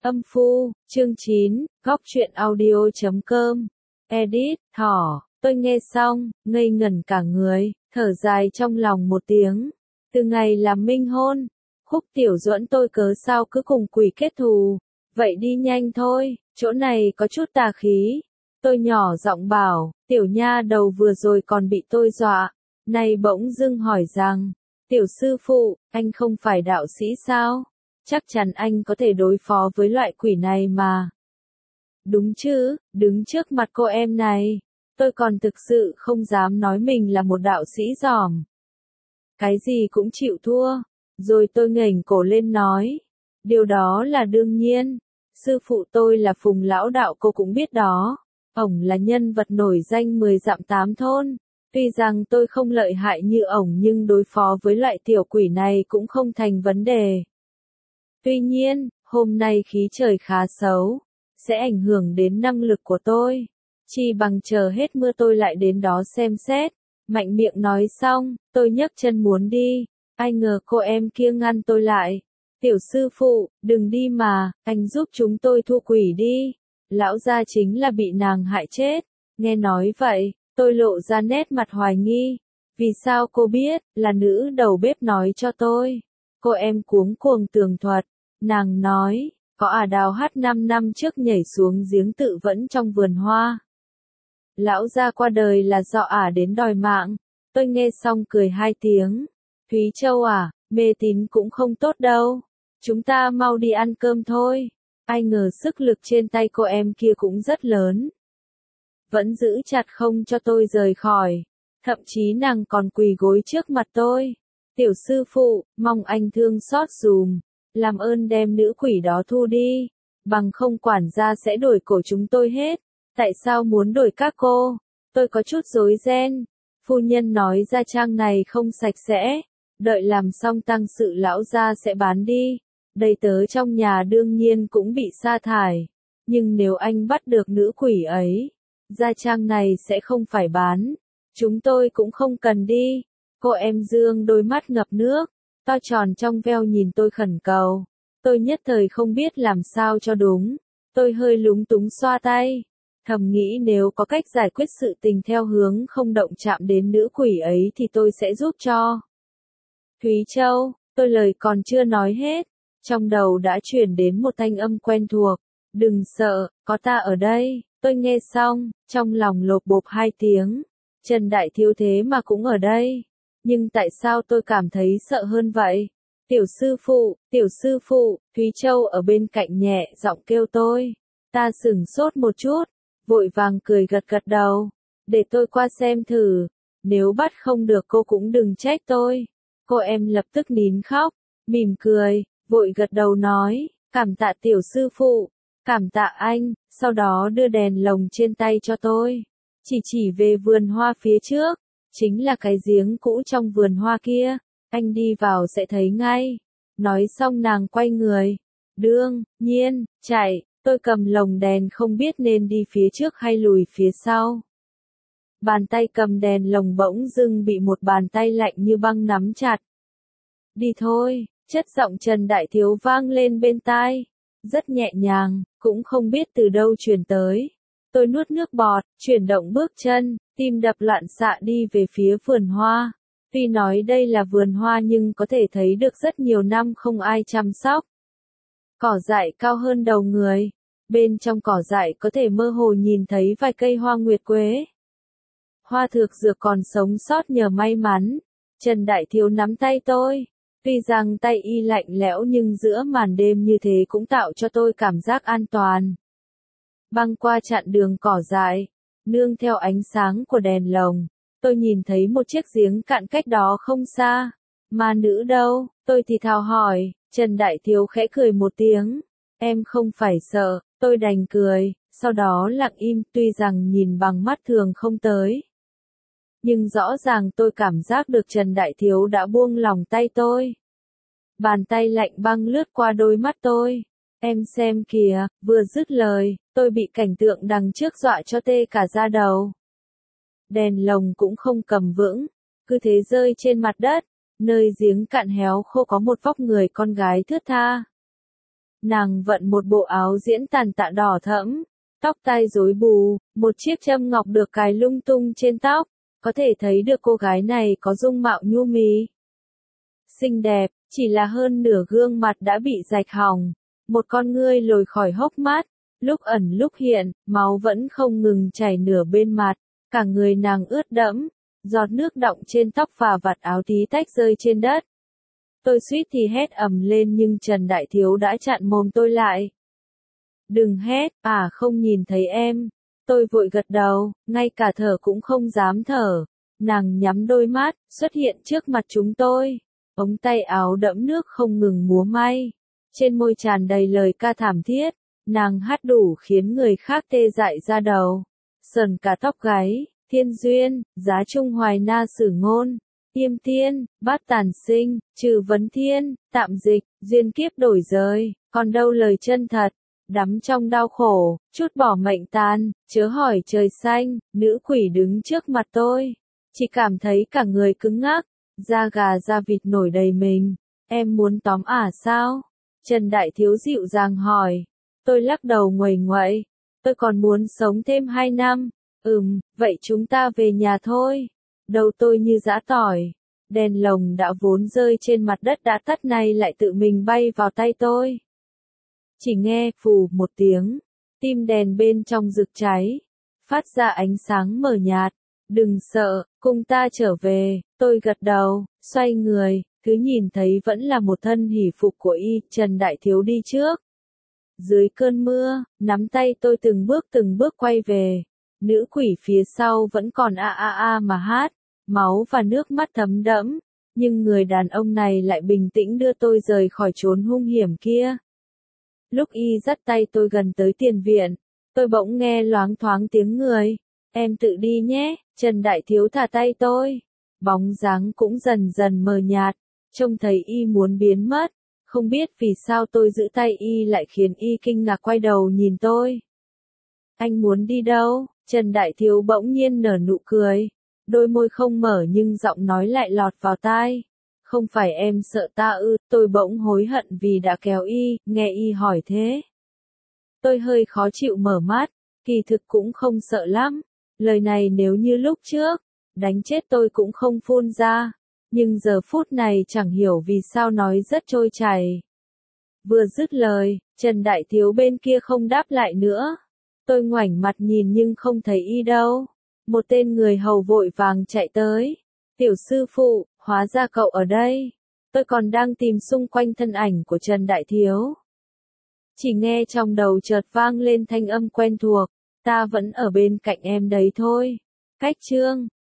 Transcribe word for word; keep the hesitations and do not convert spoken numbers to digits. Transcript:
Âm phu, chương chín, góc truyện audio chấm com. Edit, thỏ, tôi nghe xong, ngây ngẩn cả người, thở dài trong lòng một tiếng. Từ ngày làm minh hôn, Khúc Tiểu Duẫn tôi cớ sao cứ cùng quỷ kết thù. Vậy đi nhanh thôi, chỗ này có chút tà khí. Tôi nhỏ giọng bảo, tiểu nha đầu vừa rồi còn bị tôi dọa. Nay bỗng dưng hỏi rằng, tiểu sư phụ, anh không phải đạo sĩ sao? Chắc chắn anh có thể đối phó với loại quỷ này mà. Đúng chứ, đứng trước mặt cô em này, tôi còn thực sự không dám nói mình là một đạo sĩ giỏi. Cái gì cũng chịu thua. Rồi tôi ngẩng cổ lên nói, điều đó là đương nhiên. Sư phụ tôi là Phùng lão đạo, cô cũng biết đó. Ổng là nhân vật nổi danh mười dặm tám thôn. Tuy rằng tôi không lợi hại như ổng nhưng đối phó với loại tiểu quỷ này cũng không thành vấn đề. Tuy nhiên, hôm nay khí trời khá xấu, sẽ ảnh hưởng đến năng lực của tôi. Chỉ bằng chờ hết mưa tôi lại đến đó xem xét. Mạnh miệng nói xong, tôi nhấc chân muốn đi. Ai ngờ cô em kia ngăn tôi lại. Tiểu sư phụ, đừng đi mà, anh giúp chúng tôi thu quỷ đi. Lão gia chính là bị nàng hại chết. Nghe nói vậy, tôi lộ ra nét mặt hoài nghi. Vì sao cô biết, là nữ đầu bếp nói cho tôi. Cô em cuống cuồng tường thuật. Nàng nói, có ả đào hát năm năm trước nhảy xuống giếng tự vẫn trong vườn hoa. Lão gia qua đời là do ả đến đòi mạng. Tôi nghe xong cười hai tiếng. Thúy Châu à, mê tín cũng không tốt đâu. Chúng ta mau đi ăn cơm thôi. Ai ngờ sức lực trên tay cô em kia cũng rất lớn. Vẫn giữ chặt không cho tôi rời khỏi. Thậm chí nàng còn quỳ gối trước mặt tôi. Tiểu sư phụ, mong anh thương xót dùm. Làm ơn đem nữ quỷ đó thu đi. Bằng không quản gia sẽ đổi cổ chúng tôi hết. Tại sao muốn đổi các cô? Tôi có chút rối ren. Phu nhân nói gia trang này không sạch sẽ. Đợi làm xong tang sự lão gia sẽ bán đi. Đầy tớ trong nhà đương nhiên cũng bị sa thải. Nhưng nếu anh bắt được nữ quỷ ấy, gia trang này sẽ không phải bán. Chúng tôi cũng không cần đi. Cô em Dương đôi mắt ngập nước, to tròn trong veo nhìn tôi khẩn cầu. Tôi nhất thời không biết làm sao cho đúng. Tôi hơi lúng túng xoa tay. Thầm nghĩ nếu có cách giải quyết sự tình theo hướng không động chạm đến nữ quỷ ấy thì tôi sẽ giúp cho. Thúy Châu, tôi lời còn chưa nói hết. Trong đầu đã chuyển đến một thanh âm quen thuộc. Đừng sợ, có ta ở đây. Tôi nghe xong, trong lòng lộp bộp hai tiếng. Trần Đại Thiếu thế mà cũng ở đây. Nhưng tại sao tôi cảm thấy sợ hơn vậy? Tiểu sư phụ, tiểu sư phụ, Thúy Châu ở bên cạnh nhẹ giọng kêu tôi. Ta sửng sốt một chút, vội vàng cười gật gật đầu. Để tôi qua xem thử. Nếu bắt không được cô cũng đừng trách tôi. Cô em lập tức nín khóc, mỉm cười, vội gật đầu nói, cảm tạ tiểu sư phụ, cảm tạ anh, sau đó đưa đèn lồng trên tay cho tôi. Chỉ chỉ về vườn hoa phía trước, chính là cái giếng cũ trong vườn hoa kia, anh đi vào sẽ thấy ngay. Nói xong nàng quay người, đương nhiên, chạy, tôi cầm lồng đèn không biết nên đi phía trước hay lùi phía sau. Bàn tay cầm đèn lồng bỗng dưng bị một bàn tay lạnh như băng nắm chặt. Đi thôi, chất giọng Trần Đại Thiếu vang lên bên tai. Rất nhẹ nhàng, cũng không biết từ đâu truyền tới. Tôi nuốt nước bọt, chuyển động bước chân, tim đập loạn xạ đi về phía vườn hoa. Tuy nói đây là vườn hoa nhưng có thể thấy được rất nhiều năm không ai chăm sóc. Cỏ dại cao hơn đầu người. Bên trong cỏ dại có thể mơ hồ nhìn thấy vài cây hoa nguyệt quế. Hoa thược dược còn sống sót nhờ may mắn. Trần Đại Thiếu nắm tay tôi. Tuy rằng tay y lạnh lẽo nhưng giữa màn đêm như thế cũng tạo cho tôi cảm giác an toàn. Băng qua chặn đường cỏ dại, nương theo ánh sáng của đèn lồng, tôi nhìn thấy một chiếc giếng cạn cách đó không xa. Ma nữ đâu? Tôi thì thào hỏi. Trần Đại Thiếu khẽ cười một tiếng. Em không phải sợ, tôi đành cười, sau đó lặng im, tuy rằng nhìn bằng mắt thường không tới. Nhưng rõ ràng tôi cảm giác được Trần Đại Thiếu đã buông lòng tay tôi. Bàn tay lạnh băng lướt qua đôi mắt tôi. Em xem kìa, vừa dứt lời, tôi bị cảnh tượng đằng trước dọa cho tê cả da đầu. Đèn lồng cũng không cầm vững, cứ thế rơi trên mặt đất, nơi giếng cạn héo khô có một vóc người con gái thướt tha. Nàng vận một bộ áo diễn tàn tạ đỏ thẫm, tóc tai rối bù, một chiếc châm ngọc được cài lung tung trên tóc, có thể thấy được cô gái này có dung mạo nhu mì. Xinh đẹp, chỉ là hơn nửa gương mặt đã bị rạch hỏng, một con ngươi lồi khỏi hốc mắt, lúc ẩn lúc hiện, máu vẫn không ngừng chảy nửa bên mặt, cả người nàng ướt đẫm, giọt nước đọng trên tóc và vạt áo tí tách rơi trên đất. Tôi suýt thì hét ầm lên nhưng Trần Đại Thiếu đã chặn mồm tôi lại. Đừng hét, à không nhìn thấy em. Tôi vội gật đầu, ngay cả thở cũng không dám thở. Nàng nhắm đôi mắt, xuất hiện trước mặt chúng tôi. Ống tay áo đẫm nước không ngừng múa may. Trên môi tràn đầy lời ca thảm thiết. Nàng hát đủ khiến người khác tê dại ra đầu. Sờn cả tóc gáy, thiên duyên, giá trung hoài na sử ngôn. Tiêm tiên, bát tàn sinh, trừ vấn thiên, tạm dịch, duyên kiếp đổi rời, còn đâu lời chân thật, đắm trong đau khổ, chút bỏ mệnh tàn, chớ hỏi trời xanh, nữ quỷ đứng trước mặt tôi, chỉ cảm thấy cả người cứng ngắc, da gà da vịt nổi đầy mình, em muốn tóm ả sao? Trần Đại Thiếu dịu dàng hỏi, tôi lắc đầu nguầy nguậy, tôi còn muốn sống thêm hai năm, ừm, vậy chúng ta về nhà thôi. Đầu tôi như giã tỏi, đèn lồng đã vốn rơi trên mặt đất đã tắt này lại tự mình bay vào tay tôi. Chỉ nghe phù một tiếng, tim đèn bên trong rực cháy, phát ra ánh sáng mờ nhạt. Đừng sợ, cùng ta trở về, tôi gật đầu, xoay người, cứ nhìn thấy vẫn là một thân hỉ phục của y, Trần Đại Thiếu đi trước. Dưới cơn mưa, nắm tay tôi từng bước từng bước quay về. Nữ quỷ phía sau vẫn còn a a a mà hát, máu và nước mắt thấm đẫm, nhưng người đàn ông này lại bình tĩnh đưa tôi rời khỏi chốn hung hiểm kia. Lúc y dắt tay tôi gần tới tiền viện, tôi bỗng nghe loáng thoáng tiếng người, em tự đi nhé, Trần Đại Thiếu thả tay tôi, bóng dáng cũng dần dần mờ nhạt, trông thấy y muốn biến mất, không biết vì sao tôi giữ tay y lại khiến y kinh ngạc quay đầu nhìn tôi. Anh muốn đi đâu? Trần Đại Thiếu bỗng nhiên nở nụ cười, đôi môi không mở nhưng giọng nói lại lọt vào tai. Không phải em sợ ta ư, tôi bỗng hối hận vì đã kéo y, nghe y hỏi thế. Tôi hơi khó chịu mở mắt, kỳ thực cũng không sợ lắm, lời này nếu như lúc trước, đánh chết tôi cũng không phun ra, nhưng giờ phút này chẳng hiểu vì sao nói rất trôi chảy. Vừa dứt lời, Trần Đại Thiếu bên kia không đáp lại nữa. Tôi ngoảnh mặt nhìn nhưng không thấy y đâu. Một tên người hầu vội vàng chạy tới. Tiểu sư phụ, hóa ra cậu ở đây. Tôi còn đang tìm xung quanh thân ảnh của Trần Đại Thiếu. Chỉ nghe trong đầu chợt vang lên thanh âm quen thuộc. Ta vẫn ở bên cạnh em đấy thôi. Cách chương.